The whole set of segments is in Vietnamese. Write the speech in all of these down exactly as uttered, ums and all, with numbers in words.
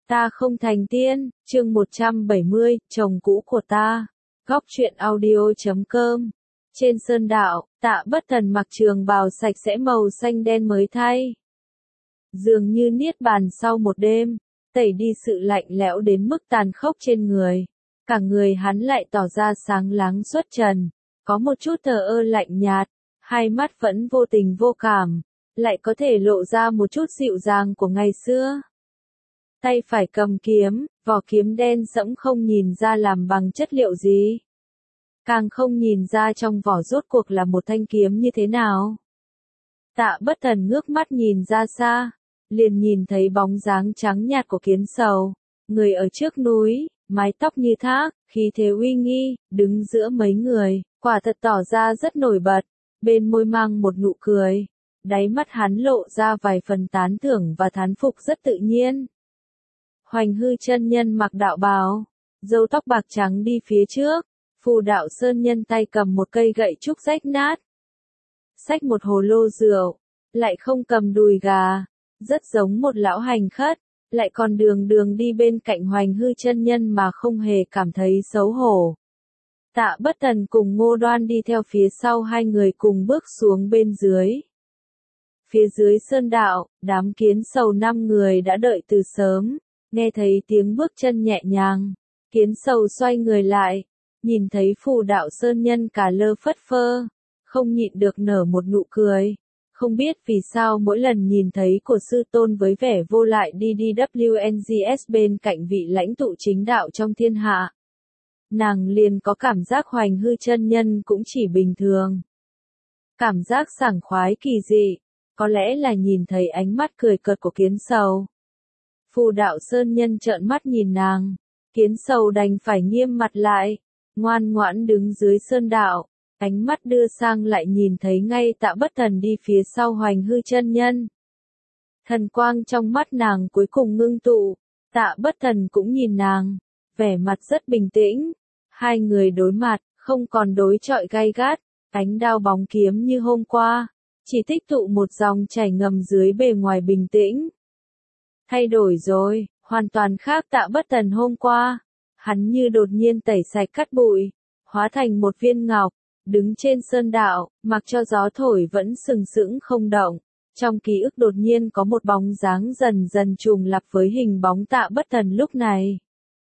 Ta không thành tiên, chương một trăm bảy mươi, chồng cũ của ta. Góc truyện audio chấm com. Trên sơn đạo, Tạ Bất Thần mặc trường bào sạch sẽ màu xanh đen mới thay. Dường như niết bàn sau một đêm, tẩy đi sự lạnh lẽo đến mức tàn khốc trên người. Cả người hắn lại tỏ ra sáng láng xuất trần, có một chút thờ ơ lạnh nhạt, hai mắt vẫn vô tình vô cảm, lại có thể lộ ra một chút dịu dàng của ngày xưa. Tay phải cầm kiếm, vỏ kiếm đen sẫm không nhìn ra làm bằng chất liệu gì. Càng không nhìn ra trong vỏ rốt cuộc là một thanh kiếm như thế nào. Tạ Bất Thần ngước mắt nhìn ra xa, liền nhìn thấy bóng dáng trắng nhạt của Kiến Sầu, người ở trước núi, mái tóc như thác, khí thế uy nghi, đứng giữa mấy người, quả thật tỏ ra rất nổi bật, bên môi mang một nụ cười, đáy mắt hắn lộ ra vài phần tán thưởng và thán phục rất tự nhiên. Hoành Hư chân nhân mặc đạo bào, râu tóc bạc trắng đi phía trước, Phù Đạo Sơn nhân tay cầm một cây gậy trúc rách nát, xách một hồ lô rượu, lại không cầm đùi gà, rất giống một lão hành khất, lại còn đường đường đi bên cạnh Hoành Hư chân nhân mà không hề cảm thấy xấu hổ. Tạ Bất Thần cùng Ngô Đoan đi theo phía sau hai người cùng bước xuống bên dưới. Phía dưới sơn đạo, đám Kiến Sầu năm người đã đợi từ sớm, nghe thấy tiếng bước chân nhẹ nhàng, Kiến Sầu xoay người lại, nhìn thấy Phù Đạo Sơn nhân cả lơ phất phơ, không nhịn được nở một nụ cười, không biết vì sao mỗi lần nhìn thấy của sư tôn với vẻ vô lại đi đi W N G S bên cạnh vị lãnh tụ chính đạo trong thiên hạ, nàng liền có cảm giác Hoành Hư chân nhân cũng chỉ bình thường. Cảm giác sảng khoái kỳ dị, có lẽ là nhìn thấy ánh mắt cười cợt của Kiến Sầu. Phù Đạo Sơn nhân trợn mắt nhìn nàng, Kiến Sầu đành phải nghiêm mặt lại, ngoan ngoãn đứng dưới sơn đạo, ánh mắt đưa sang lại nhìn thấy ngay Tạ Bất Thần đi phía sau Hoành Hư chân nhân. Thần quang trong mắt nàng cuối cùng ngưng tụ, Tạ Bất Thần cũng nhìn nàng, vẻ mặt rất bình tĩnh, hai người đối mặt, không còn đối chọi gay gắt, ánh đao bóng kiếm như hôm qua, chỉ tích tụ một dòng chảy ngầm dưới bề ngoài bình tĩnh. Thay đổi rồi, hoàn toàn khác Tạ Bất Thần hôm qua, hắn như đột nhiên tẩy sạch cát bụi, hóa thành một viên ngọc, đứng trên sơn đạo, mặc cho gió thổi vẫn sừng sững không động. Trong ký ức đột nhiên có một bóng dáng dần dần trùng lặp với hình bóng Tạ Bất Thần lúc này.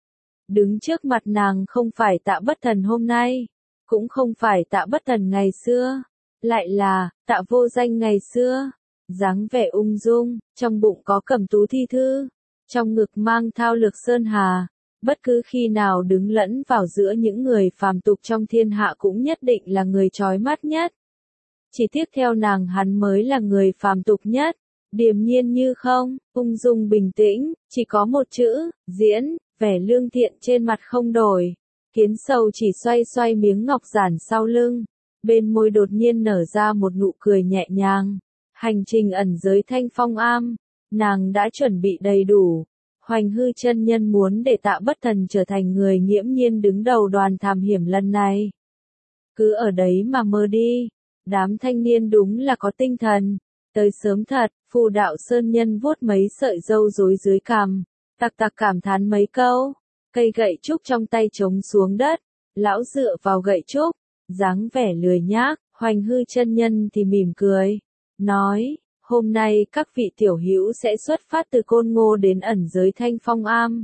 Đứng trước mặt nàng không phải Tạ Bất Thần hôm nay, cũng không phải Tạ Bất Thần ngày xưa, lại là Tạ Vô Danh ngày xưa. Dáng vẻ ung dung, trong bụng có Cẩm Tú thi thư, trong ngực mang Thao Lược Sơn Hà, bất cứ khi nào đứng lẫn vào giữa những người phàm tục trong thiên hạ cũng nhất định là người chói mắt nhất. Chỉ tiếc theo nàng hắn mới là người phàm tục nhất, điềm nhiên như không, ung dung bình tĩnh, chỉ có một chữ, diễn, vẻ lương thiện trên mặt không đổi. Kiến Sầu chỉ xoay xoay miếng ngọc giản sau lưng, bên môi đột nhiên nở ra một nụ cười nhẹ nhàng. Hành trình ẩn giới Thanh Phong Am, nàng đã chuẩn bị đầy đủ. Hoành Hư chân nhân muốn để Tạ Bất Thần trở thành người nghiễm nhiên đứng đầu đoàn thám hiểm lần này. Cứ ở đấy mà mơ đi, đám thanh niên đúng là có tinh thần. Tới sớm thật, Phù Đạo Sơn nhân vuốt mấy sợi râu rối dưới cằm, tặc tặc cảm thán mấy câu, cây gậy trúc trong tay trống xuống đất, lão dựa vào gậy trúc, dáng vẻ lười nhác, Hoành Hư chân nhân thì mỉm cười. Nói, hôm nay các vị tiểu hữu sẽ xuất phát từ Côn Ngô đến ẩn giới Thanh Phong Am.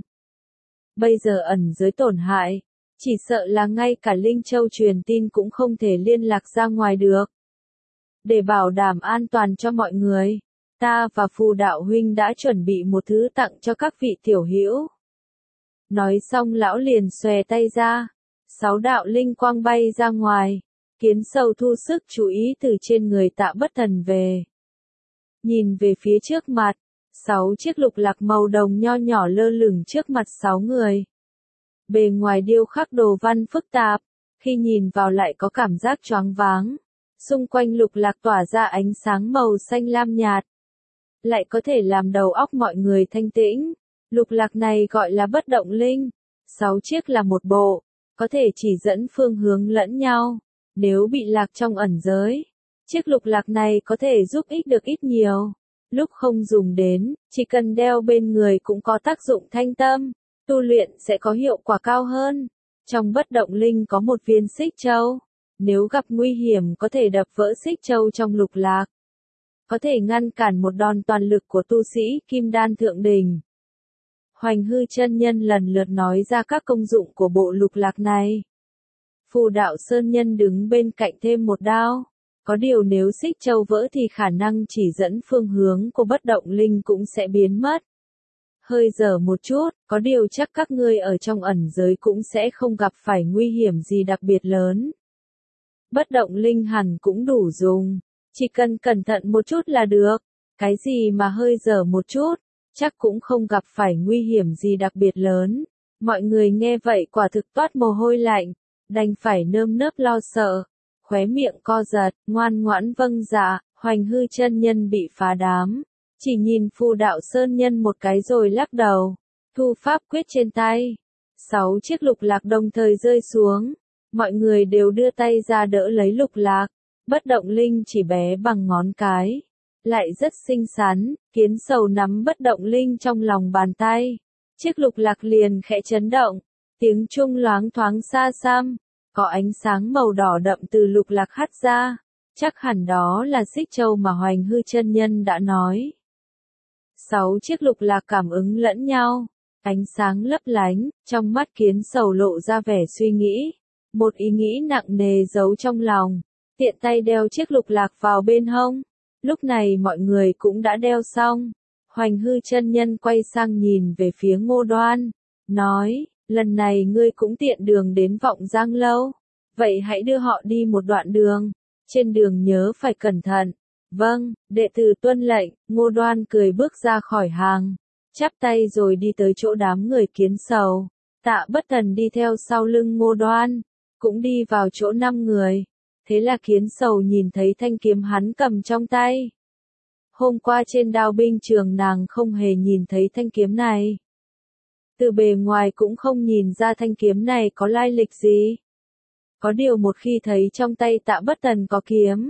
Bây giờ ẩn giới tổn hại, chỉ sợ là ngay cả Linh Châu truyền tin cũng không thể liên lạc ra ngoài được. Để bảo đảm an toàn cho mọi người, ta và Phù Đạo huynh đã chuẩn bị một thứ tặng cho các vị tiểu hữu. Nói xong lão liền xòe tay ra, sáu đạo linh quang bay ra ngoài. Kiến Sầu thu sức chú ý từ trên người Tạ Bất Thần về. Nhìn về phía trước mặt, sáu chiếc lục lạc màu đồng nho nhỏ lơ lửng trước mặt sáu người. Bề ngoài điêu khắc đồ văn phức tạp, khi nhìn vào lại có cảm giác choáng váng. Xung quanh lục lạc tỏa ra ánh sáng màu xanh lam nhạt, lại có thể làm đầu óc mọi người thanh tĩnh. Lục lạc này gọi là bất động linh. Sáu chiếc là một bộ, có thể chỉ dẫn phương hướng lẫn nhau. Nếu bị lạc trong ẩn giới, chiếc lục lạc này có thể giúp ích được ít nhiều. lúc không dùng đến, chỉ cần đeo bên người cũng có tác dụng thanh tâm, tu luyện sẽ có hiệu quả cao hơn. Trong bất động linh có một viên xích châu, nếu gặp nguy hiểm có thể đập vỡ xích châu trong lục lạc, có thể ngăn cản một đòn toàn lực của tu sĩ kim đan thượng đỉnh. Hoành Hư chân nhân lần lượt nói ra các công dụng của bộ lục lạc này. Phù Đạo Sơn nhân đứng bên cạnh thêm một đao. Có điều nếu xích châu vỡ thì khả năng chỉ dẫn phương hướng của bất động linh cũng sẽ biến mất. Hơi dở một chút, có điều chắc các ngươi ở trong ẩn giới cũng sẽ không gặp phải nguy hiểm gì đặc biệt lớn. Bất động linh hẳn cũng đủ dùng, chỉ cần cẩn thận một chút là được. Cái gì mà hơi dở một chút, chắc cũng không gặp phải nguy hiểm gì đặc biệt lớn. Mọi người nghe vậy quả thực toát mồ hôi lạnh, đành phải nơm nớp lo sợ. Khóe miệng co giật, ngoan ngoãn vâng dạ. Hoành Hư chân nhân bị phá đám, chỉ nhìn Phù Đạo Sơn nhân một cái rồi lắc đầu, thu pháp quyết trên tay. Sáu chiếc lục lạc đồng thời rơi xuống, mọi người đều đưa tay ra đỡ lấy lục lạc. Bất động linh chỉ bé bằng ngón cái, lại rất xinh xắn. Kiến Sầu nắm bất động linh trong lòng bàn tay, chiếc lục lạc liền khẽ chấn động, tiếng chuông loáng thoáng xa xăm. Có ánh sáng màu đỏ đậm từ lục lạc hắt ra, chắc hẳn đó là xích châu mà Hoành Hư chân nhân đã nói. Sáu chiếc lục lạc cảm ứng lẫn nhau, ánh sáng lấp lánh, trong mắt Kiến Sầu lộ ra vẻ suy nghĩ, một ý nghĩ nặng nề giấu trong lòng, tiện tay đeo chiếc lục lạc vào bên hông. Lúc này mọi người cũng đã đeo xong, Hoành Hư chân nhân quay sang nhìn về phía Ngô Đoan, nói: lần này ngươi cũng tiện đường đến Vọng Giang Lâu, vậy hãy đưa họ đi một đoạn đường, trên đường nhớ phải cẩn thận. Vâng, đệ tử tuân lệnh. Ngô Đoan cười bước ra khỏi hàng, chắp tay rồi đi tới chỗ đám người Kiến Sầu. Tạ Bất Thần đi theo sau lưng Ngô Đoan, cũng đi vào chỗ năm người. Thế là Kiến Sầu nhìn thấy thanh kiếm hắn cầm trong tay. Hôm qua trên đao binh trường nàng không hề nhìn thấy thanh kiếm này. Từ bề ngoài cũng không nhìn ra thanh kiếm này có lai lịch gì. Có điều một khi thấy trong tay Tạ Bất Thần có kiếm,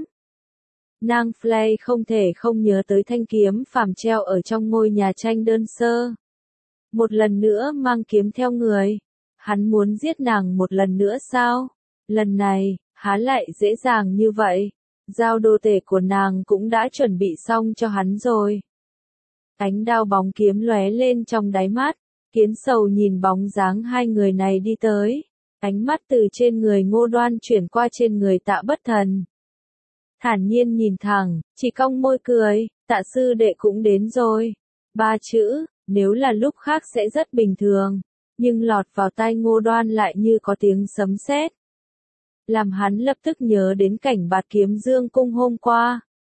nàng Flay không thể không nhớ tới thanh kiếm phàm treo ở trong ngôi nhà tranh đơn sơ. Một lần nữa mang kiếm theo người, hắn muốn giết nàng một lần nữa sao? Lần này, há lại dễ dàng như vậy, giao đồ tể của nàng cũng đã chuẩn bị xong cho hắn rồi. Ánh đao bóng kiếm lóe lên trong đáy mắt. Kiến Sầu nhìn bóng dáng hai người này đi tới, ánh mắt từ trên người Ngô Đoan chuyển qua trên người Tạ Bất Thần. Thản nhiên nhìn thẳng, chỉ cong môi cười, Tạ sư đệ cũng đến rồi. Ba chữ, nếu là lúc khác sẽ rất bình thường, nhưng lọt vào tai Ngô Đoan lại như có tiếng sấm sét, làm hắn lập tức nhớ đến cảnh Bạt Kiếm Dương cung hôm qua.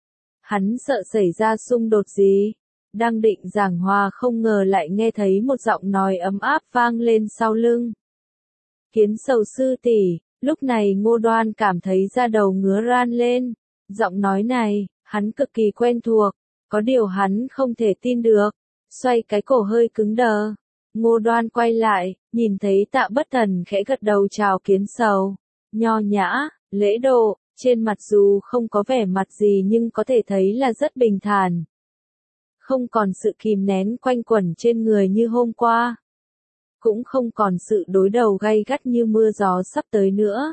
Hắn sợ xảy ra xung đột gì, đang định giảng hòa không ngờ lại nghe thấy một giọng nói ấm áp vang lên sau lưng. Kiến Sầu sư tỷ. Lúc này Ngô Đoan cảm thấy da đầu ngứa ran lên, giọng nói này, hắn cực kỳ quen thuộc, có điều hắn không thể tin được, xoay cái cổ hơi cứng đờ. Ngô Đoan quay lại, nhìn thấy Tạ Bất Thần khẽ gật đầu chào Kiến Sầu, nho nhã, lễ độ, trên mặt dù không có vẻ mặt gì nhưng có thể thấy là rất bình thản. Không còn sự kìm nén quanh quẩn trên người như hôm qua, cũng không còn sự đối đầu gay gắt như mưa gió sắp tới nữa.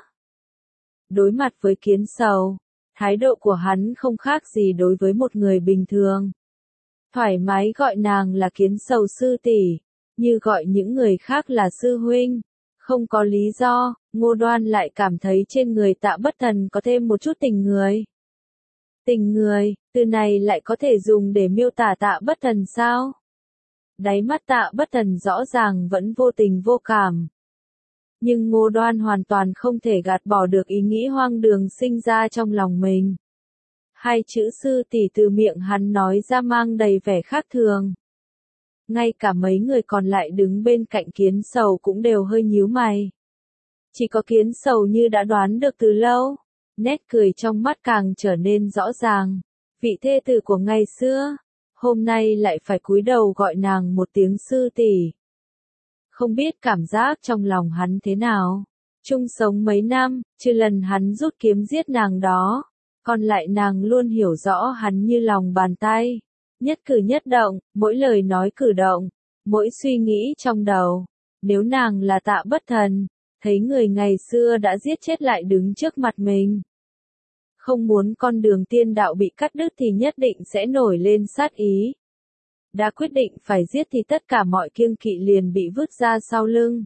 Đối mặt với Kiến Sầu, thái độ của hắn không khác gì đối với một người bình thường. Thoải mái gọi nàng là Kiến Sầu sư tỷ, như gọi những người khác là sư huynh. Không có lý do, Ngô Đoan lại cảm thấy trên người Tạ Bất Thần có thêm một chút tình người. Tình người, từ này lại có thể dùng để miêu tả Tạ Bất Thần sao? Đáy mắt Tạ Bất Thần rõ ràng vẫn vô tình vô cảm. Nhưng Ngô Đoan hoàn toàn không thể gạt bỏ được ý nghĩ hoang đường sinh ra trong lòng mình. Hai chữ sư tỷ từ miệng hắn nói ra mang đầy vẻ khác thường. Ngay cả mấy người còn lại đứng bên cạnh Kiến Sầu cũng đều hơi nhíu mày. Chỉ có Kiến Sầu như đã đoán được từ lâu, nét cười trong mắt càng trở nên rõ ràng. Vị thê tử của ngày xưa, hôm nay lại phải cúi đầu gọi nàng một tiếng sư tỷ. Không biết cảm giác trong lòng hắn thế nào. Chung sống mấy năm, trừ lần hắn rút kiếm giết nàng đó, còn lại nàng luôn hiểu rõ hắn như lòng bàn tay. Nhất cử nhất động, mỗi lời nói cử động, mỗi suy nghĩ trong đầu. Nếu nàng là Tạ Bất Thần, thấy người ngày xưa đã giết chết lại đứng trước mặt mình. Không muốn con đường tiên đạo bị cắt đứt thì nhất định sẽ nổi lên sát ý. Đã quyết định phải giết thì tất cả mọi kiêng kỵ liền bị vứt ra sau lưng.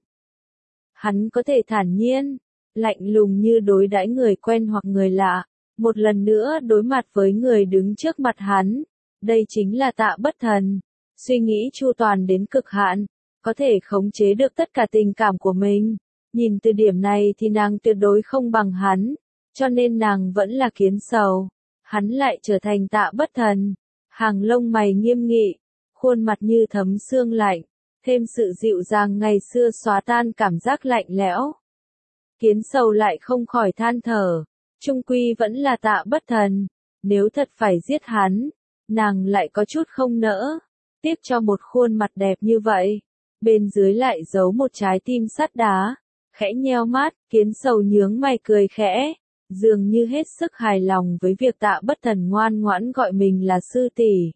Hắn có thể thản nhiên, lạnh lùng như đối đãi người quen hoặc người lạ, một lần nữa đối mặt với người đứng trước mặt hắn. Đây chính là Tạ Bất Thần, suy nghĩ chu toàn đến cực hạn, có thể khống chế được tất cả tình cảm của mình. Nhìn từ điểm này thì nàng tuyệt đối không bằng hắn, cho nên nàng vẫn là Kiến Sầu. Hắn lại trở thành Tạ Bất Thần, hàng lông mày nghiêm nghị, khuôn mặt như thấm sương lạnh, thêm sự dịu dàng ngày xưa xóa tan cảm giác lạnh lẽo. Kiến Sầu lại không khỏi than thở, chung quy vẫn là Tạ Bất Thần, nếu thật phải giết hắn, nàng lại có chút không nỡ, tiếc cho một khuôn mặt đẹp như vậy, bên dưới lại giấu một trái tim sắt đá. Khẽ nheo mắt, Kiến Sầu nhướng mày cười khẽ, dường như hết sức hài lòng với việc Tạ Bất Thần ngoan ngoãn gọi mình là sư tỷ.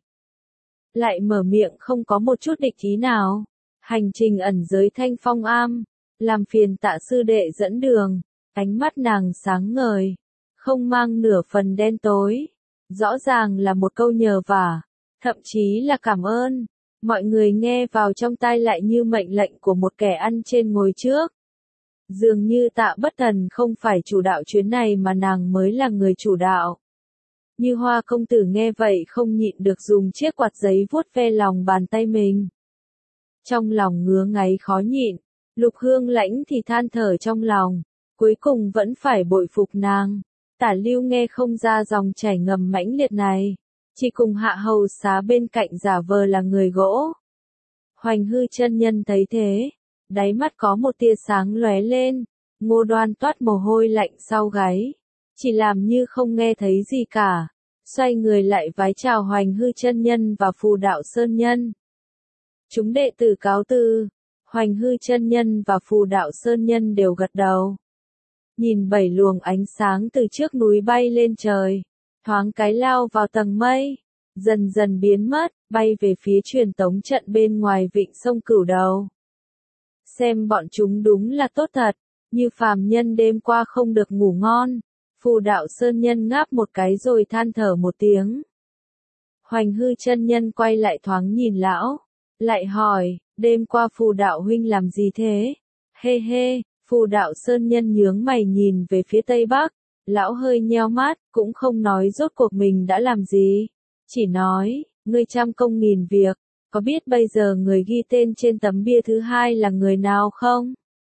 Lại mở miệng không có một chút địch ý nào. Hành trình ẩn giới Thanh Phong Am, làm phiền Tạ sư đệ dẫn đường. Ánh mắt nàng sáng ngời, không mang nửa phần đen tối. Rõ ràng là một câu nhờ vả, thậm chí là cảm ơn. Mọi người nghe vào trong tai lại như mệnh lệnh của một kẻ ăn trên ngồi trước. Dường như Tạ Bất Thần không phải chủ đạo chuyến này mà nàng mới là người chủ đạo. Như Hoa công tử nghe vậy không nhịn được dùng chiếc quạt giấy vuốt ve lòng bàn tay mình. Trong lòng ngứa ngáy khó nhịn, Lục Hương Lãnh thì than thở trong lòng, cuối cùng vẫn phải bội phục nàng. Tả Lưu nghe không ra dòng chảy ngầm mãnh liệt này, chỉ cùng Hạ Hầu Xá bên cạnh giả vờ là người gỗ. Hoành Hư chân nhân thấy thế, đáy mắt có một tia sáng lóe lên, Ngô Đoan toát mồ hôi lạnh sau gáy, chỉ làm như không nghe thấy gì cả, xoay người lại vái chào Hoành Hư chân nhân và Phù Đạo Sơn nhân. Chúng đệ tử cáo từ, Hoành Hư chân nhân và Phù Đạo Sơn nhân đều gật đầu. Nhìn bảy luồng ánh sáng từ trước núi bay lên trời, thoáng cái lao vào tầng mây, dần dần biến mất, bay về phía truyền tống trận bên ngoài vịnh sông Cửu Đầu. Xem bọn chúng đúng là tốt thật, như phàm nhân đêm qua không được ngủ ngon. Phù Đạo Sơn nhân ngáp một cái rồi than thở một tiếng. Hoành Hư chân nhân quay lại thoáng nhìn lão, lại hỏi, đêm qua Phù Đạo huynh làm gì thế? Hê hê, Phù Đạo Sơn nhân nhướng mày nhìn về phía tây bắc, lão hơi nheo mắt, cũng không nói rốt cuộc mình đã làm gì, chỉ nói, ngươi trăm công nghìn việc, có biết bây giờ người ghi tên trên tấm bia thứ hai là người nào không?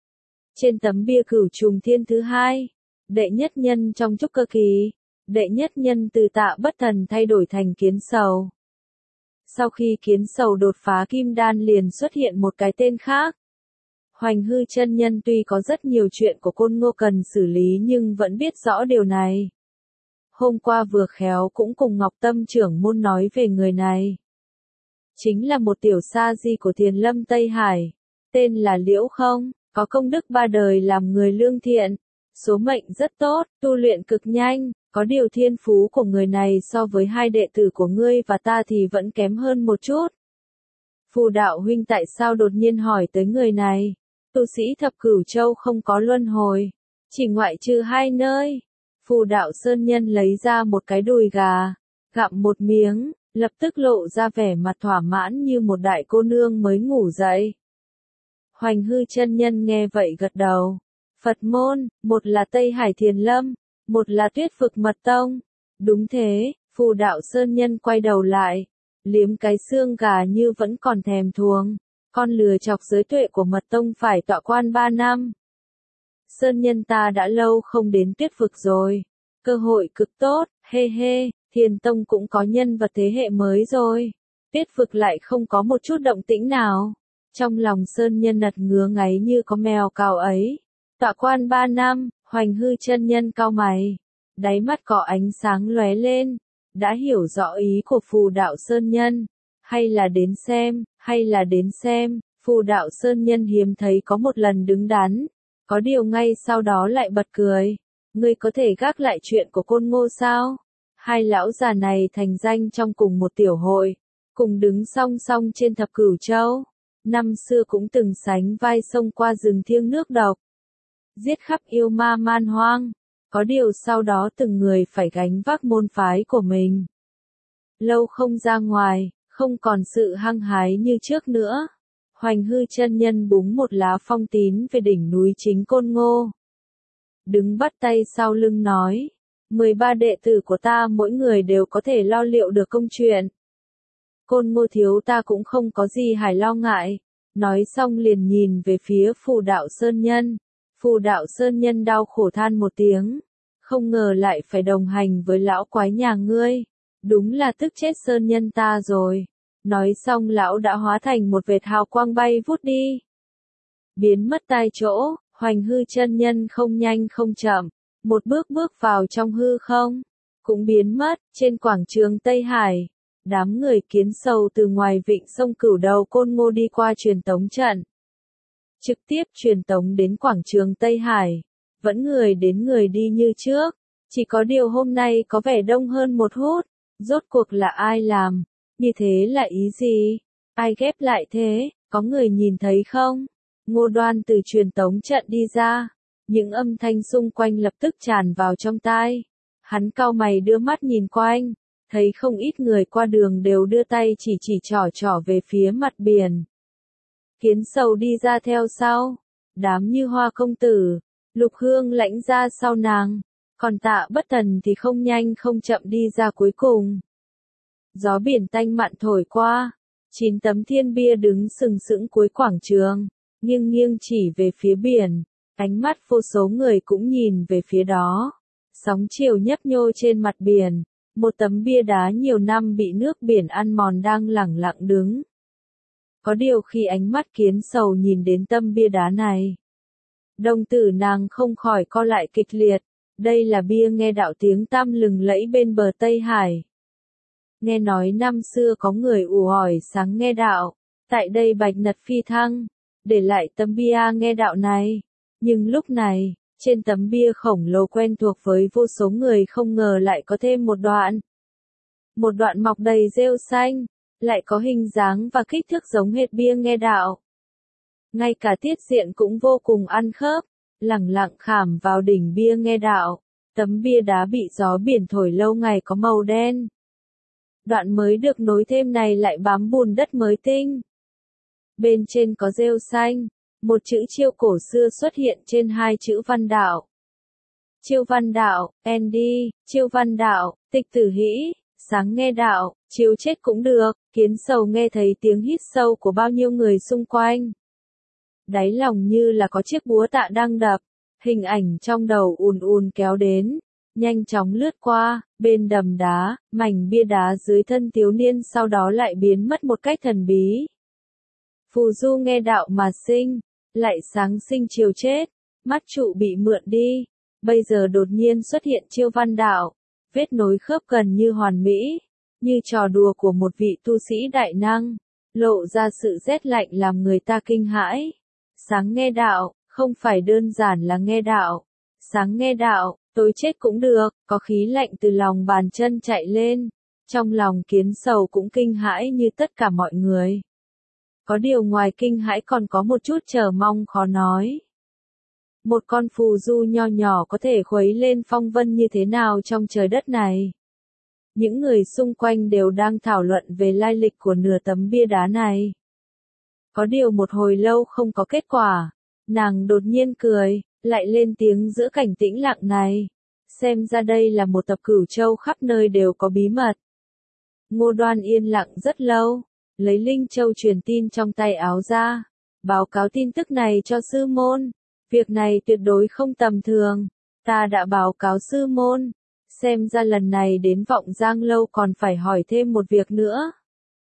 Trên tấm bia Cửu Trùng Thiên thứ hai, đệ nhất nhân trong trúc cơ kỳ, đệ nhất nhân từ Tạ Bất Thần thay đổi thành Kiến Sầu. Sau khi Kiến Sầu đột phá kim đan liền xuất hiện một cái tên khác. Hoành Hư chân nhân tuy có rất nhiều chuyện của Côn Ngô cần xử lý nhưng vẫn biết rõ điều này. Hôm qua vừa khéo cũng cùng Ngọc Tâm trưởng môn nói về người này. Chính là một tiểu sa di của Thiền Lâm Tây Hải, tên là Liễu Không, có công đức ba đời làm người lương thiện, số mệnh rất tốt, tu luyện cực nhanh, có điều thiên phú của người này so với hai đệ tử của ngươi và ta thì vẫn kém hơn một chút. Phù Đạo huynh tại sao đột nhiên hỏi tới người này? Tu sĩ thập cửu châu không có luân hồi, chỉ ngoại trừ hai nơi. Phù Đạo Sơn nhân lấy ra một cái đùi gà, gặm một miếng, lập tức lộ ra vẻ mặt thỏa mãn như một đại cô nương mới ngủ dậy. Hoành Hư chân nhân nghe vậy gật đầu. Phật môn, một là Tây Hải Thiền Lâm, một là Tuyết Vực Mật Tông. Đúng thế, Phù Đạo Sơn nhân quay đầu lại, liếm cái xương gà như vẫn còn thèm thuồng. Con lừa chọc giới tuệ của Mật Tông phải tọa quan ba năm. Sơn nhân ta đã lâu không đến Tuyết Vực rồi. Cơ hội cực tốt, hê hê, Thiền Tông cũng có nhân vật thế hệ mới rồi. Tuyết Vực lại không có một chút động tĩnh nào. Trong lòng Sơn nhân nật ngứa ngáy như có mèo cào ấy. Tọa quan ba năm, Hoành Hư chân nhân cau mày. Đáy mắt có ánh sáng lóe lên. Đã hiểu rõ ý của Phù Đạo Sơn nhân. Hay là đến xem, hay là đến xem, Phù Đạo Sơn nhân hiếm thấy có một lần đứng đắn. Có điều ngay sau đó lại bật cười. Ngươi có thể gác lại chuyện của Côn Ngô sao? Hai lão già này thành danh trong cùng một tiểu hội. cùng đứng song song trên thập cửu châu. Năm xưa cũng từng sánh vai sông qua rừng thiêng nước độc, giết khắp yêu ma man hoang. Có điều sau đó từng người phải gánh vác môn phái của mình. Lâu không ra ngoài, không còn sự hăng hái như trước nữa. Hoành Hư chân nhân búng một lá phong tín về đỉnh núi Chính Côn Ngô. Đứng bắt tay sau lưng nói, mười ba đệ tử của ta mỗi người đều có thể lo liệu được công chuyện. Côn Ngô thiếu ta cũng không có gì phải lo ngại. Nói xong liền nhìn về phía Phù Đạo Sơn Nhân. Phù Đạo Sơn Nhân đau khổ than một tiếng. Không ngờ lại phải đồng hành với lão quái nhà ngươi. Đúng là tức chết Sơn Nhân ta rồi. Nói xong lão đã hóa thành một vệt hào quang bay vút đi. Biến mất tại chỗ, Hoành Hư chân nhân không nhanh không chậm. Một bước bước vào trong hư không. Cũng biến mất, trên quảng trường Tây Hải. Đám người kiến sầu từ ngoài vịnh sông Cửu Đầu Côn Ngô đi qua truyền tống trận. Trực tiếp truyền tống đến quảng trường Tây Hải. Vẫn người đến người đi như trước. Chỉ có điều hôm nay có vẻ đông hơn một hút. Rốt cuộc là ai làm? Như thế là ý gì? Ai ghép lại thế? Có người nhìn thấy không? Ngô Đoan từ truyền tống trận đi ra. Những âm thanh xung quanh lập tức tràn vào trong tai. Hắn cau mày đưa mắt nhìn quanh. Thấy không ít người qua đường đều đưa tay chỉ chỉ trỏ trỏ về phía mặt biển. Kiến sầu đi ra theo sau. Đám Như Hoa công tử, Lục Hương lãnh ra sau nàng. Còn Tạ Bất Thần thì không nhanh không chậm đi ra cuối cùng. Gió biển tanh mặn thổi qua. Chín tấm thiên bia đứng sừng sững cuối quảng trường. Nghiêng nghiêng chỉ về phía biển. Ánh mắt vô số người cũng nhìn về phía đó. Sóng chiều nhấp nhô trên mặt biển. Một tấm bia đá nhiều năm bị nước biển ăn mòn đang lẳng lặng đứng. Có điều khi ánh mắt kiến sầu nhìn đến tấm bia đá này, đồng tử nàng không khỏi co lại kịch liệt. Đây là bia nghe đạo tiếng tăm lừng lẫy bên bờ Tây Hải. Nghe nói năm xưa có người ù ỏi sáng nghe đạo, tại đây bạch nật phi thăng, để lại tấm bia nghe đạo này. Nhưng lúc này, trên tấm bia khổng lồ quen thuộc với vô số người không ngờ lại có thêm một đoạn. Một đoạn mọc đầy rêu xanh, lại có hình dáng và kích thước giống hệt bia nghe đạo. Ngay cả tiết diện cũng vô cùng ăn khớp, lẳng lặng khảm vào đỉnh bia nghe đạo. Tấm bia đá bị gió biển thổi lâu ngày có màu đen. Đoạn mới được nối thêm này lại bám bùn đất mới tinh. Bên trên có rêu xanh. Một chữ chiêu cổ xưa xuất hiện trên hai chữ văn đạo. Chiêu văn đạo, Andy, chiêu văn đạo, tịch tử hĩ, sáng nghe đạo, chiếu chết cũng được. Kiến sầu nghe thấy tiếng hít sâu của bao nhiêu người xung quanh. Đáy lòng như là có chiếc búa tạ đang đập. Hình ảnh trong đầu ùn ùn kéo đến. Nhanh chóng lướt qua, bên đầm đá, mảnh bia đá dưới thân thiếu niên sau đó lại biến mất một cách thần bí. Phù du nghe đạo mà sinh. Lại sáng sinh chiều chết, mắt trụ bị mượn đi, bây giờ đột nhiên xuất hiện chiêu văn đạo, vết nối khớp gần như hoàn mỹ, như trò đùa của một vị tu sĩ đại năng, lộ ra sự rét lạnh làm người ta kinh hãi. Sáng nghe đạo, không phải đơn giản là nghe đạo, sáng nghe đạo, tối chết cũng được, có khí lạnh từ lòng bàn chân chạy lên, trong lòng kiến sầu cũng kinh hãi như tất cả mọi người. Có điều ngoài kinh hãi còn có một chút chờ mong khó nói. Một con phù du nho nhỏ có thể khuấy lên phong vân như thế nào trong trời đất này. Những người xung quanh đều đang thảo luận về lai lịch của nửa tấm bia đá này. Có điều một hồi lâu không có kết quả, nàng đột nhiên cười, lại lên tiếng giữa cảnh tĩnh lặng này. Xem ra đây là một tập cửu châu khắp nơi đều có bí mật. Ngô Đoan yên lặng rất lâu. Lấy Linh Châu truyền tin trong tay áo ra, báo cáo tin tức này cho sư môn. Việc này tuyệt đối không tầm thường, ta đã báo cáo sư môn. Xem ra lần này đến Vọng Giang Lâu còn phải hỏi thêm một việc nữa.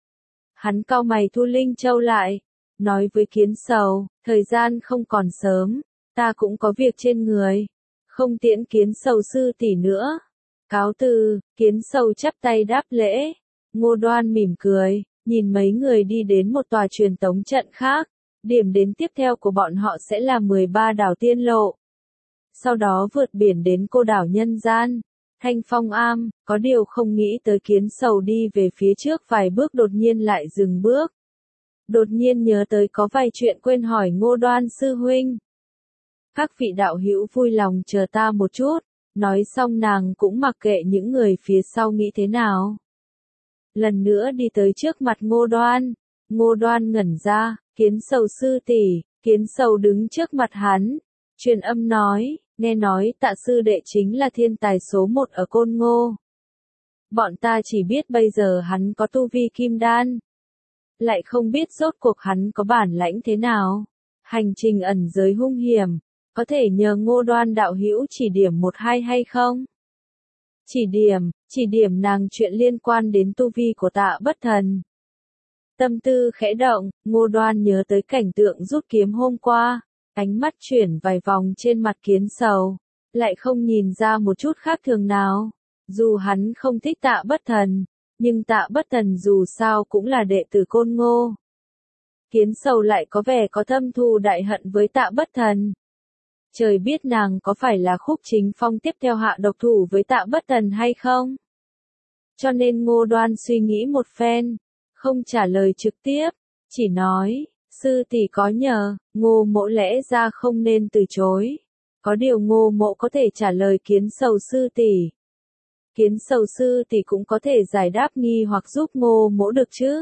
Hắn cau mày thu Linh Châu lại, nói với Kiến Sầu, thời gian không còn sớm, ta cũng có việc trên người, không tiễn Kiến Sầu sư tỷ nữa. Cáo từ, Kiến Sầu chắp tay đáp lễ. Ngô Đoan mỉm cười. Nhìn mấy người đi đến một tòa truyền tống trận khác, điểm đến tiếp theo của bọn họ sẽ là mười ba đảo tiên lộ. Sau đó vượt biển đến cô đảo nhân gian, Thanh phong am, có điều không nghĩ tới Kiến Sầu đi về phía trước vài bước đột nhiên lại dừng bước. Đột nhiên nhớ tới có vài chuyện quên hỏi Ngô Đoan sư huynh. Các vị đạo hữu vui lòng chờ ta một chút, nói xong nàng cũng mặc kệ những người phía sau nghĩ thế nào. Lần nữa đi tới trước mặt Ngô Đoan, Ngô Đoan ngẩn ra, Kiến Sầu sư tỷ. Kiến Sầu đứng trước mặt hắn, truyền âm nói, nghe nói Tạ sư đệ chính là thiên tài số một ở Côn Ngô. Bọn ta chỉ biết bây giờ hắn có tu vi kim đan, lại không biết rốt cuộc hắn có bản lãnh thế nào. Hành trình ẩn giới hung hiểm, có thể nhờ Ngô Đoan đạo hữu chỉ điểm một hai hay không? Chỉ điểm, chỉ điểm nàng chuyện liên quan đến tu vi của Tạ Bất Thần. Tâm tư khẽ động, Ngô Đoan nhớ tới cảnh tượng rút kiếm hôm qua, ánh mắt chuyển vài vòng trên mặt Kiến Sầu, lại không nhìn ra một chút khác thường nào. Dù hắn không thích Tạ Bất Thần, nhưng Tạ Bất Thần dù sao cũng là đệ tử Côn Ngô. Kiến Sầu lại có vẻ có thâm thù đại hận với Tạ Bất Thần. Trời biết nàng có phải là Khúc Chính Phong tiếp theo hạ độc thủ với Tạ Bất Thần hay không? Cho nên Ngô Đoan suy nghĩ một phen, không trả lời trực tiếp, chỉ nói, sư tỷ có nhờ, Ngô mỗ lẽ ra không nên từ chối. Có điều Ngô mỗ có thể trả lời Kiến Sầu sư tỷ. Kiến Sầu sư tỷ cũng có thể giải đáp nghi hoặc giúp Ngô mỗ được chứ?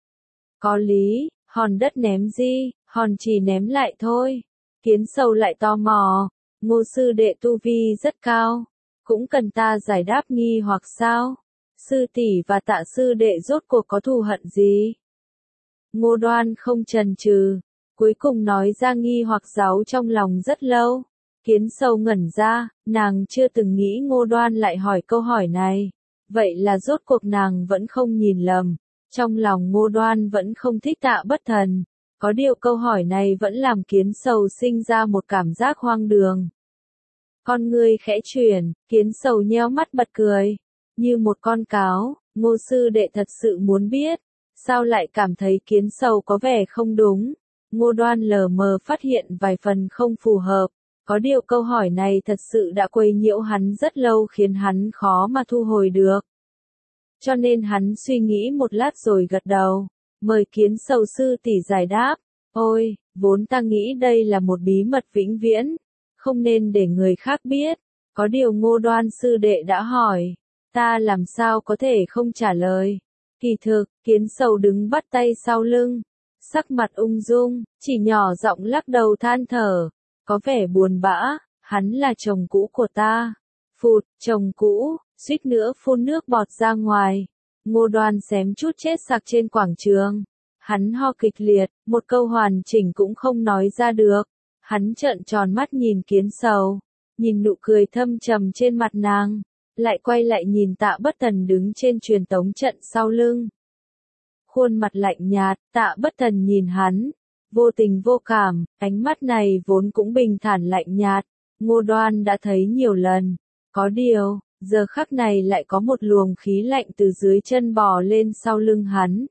Có lý, hòn đất ném gì, hòn chỉ ném lại thôi. Kiến Sầu lại tò mò, Ngô sư đệ tu vi rất cao, cũng cần ta giải đáp nghi hoặc sao? Sư tỷ và Tạ sư đệ rốt cuộc có thù hận gì? Ngô Đoan không chần chừ, cuối cùng nói ra nghi hoặc giấu trong lòng rất lâu. Kiến Sầu ngẩn ra, nàng chưa từng nghĩ Ngô Đoan lại hỏi câu hỏi này. Vậy là rốt cuộc nàng vẫn không nhìn lầm. Trong lòng Ngô Đoan vẫn không thích Tạ Bất Thần. Có điều câu hỏi này vẫn làm Kiến Sầu sinh ra một cảm giác hoang đường. Con ngươi khẽ chuyển, Kiến Sầu nheo mắt bật cười. Như một con cáo, Ngô sư đệ thật sự muốn biết. Sao lại cảm thấy Kiến Sầu có vẻ không đúng? Ngô Đoan lờ mờ phát hiện vài phần không phù hợp. Có điều câu hỏi này thật sự đã quấy nhiễu hắn rất lâu khiến hắn khó mà thu hồi được. Cho nên hắn suy nghĩ một lát rồi gật đầu. Mời Kiến Sầu sư tỷ giải đáp. Ôi, vốn ta nghĩ đây là một bí mật vĩnh viễn. Không nên để người khác biết. Có điều Ngô Đoan sư đệ đã hỏi. Ta làm sao có thể không trả lời. Kỳ thực, Kiến Sầu đứng bắt tay sau lưng. Sắc mặt ung dung, chỉ nhỏ giọng lắc đầu than thở. Có vẻ buồn bã, hắn là chồng cũ của ta. Phụt, chồng cũ, suýt nữa phun nước bọt ra ngoài. Ngô Đoan xém chút chết sặc trên quảng trường. Hắn ho kịch liệt, một câu hoàn chỉnh cũng không nói ra được. Hắn trợn tròn mắt nhìn Kiến Sầu, nhìn nụ cười thâm trầm trên mặt nàng, lại quay lại nhìn Tạ Bất Thần đứng trên truyền tống trận sau lưng. Khuôn mặt lạnh nhạt, Tạ Bất Thần nhìn hắn, vô tình vô cảm, ánh mắt này vốn cũng bình thản lạnh nhạt, Ngô Đoan đã thấy nhiều lần. Có điều, giờ khắc này lại có một luồng khí lạnh từ dưới chân bò lên sau lưng hắn.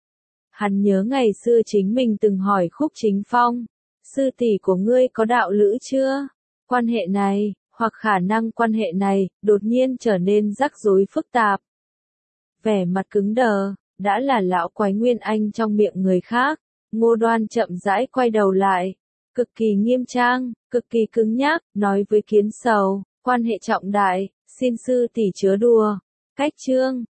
Hắn nhớ ngày xưa chính mình từng hỏi Khúc Chính Phong, sư tỷ của ngươi có đạo lữ chưa? Quan hệ này, hoặc khả năng quan hệ này, đột nhiên trở nên rắc rối phức tạp. Vẻ mặt cứng đờ, đã là lão quái Nguyên Anh trong miệng người khác. Ngô Đoan chậm rãi quay đầu lại, cực kỳ nghiêm trang, cực kỳ cứng nhắc, nói với Kiến Sầu, quan hệ trọng đại, xin sư tỷ chớ đùa. Cách chương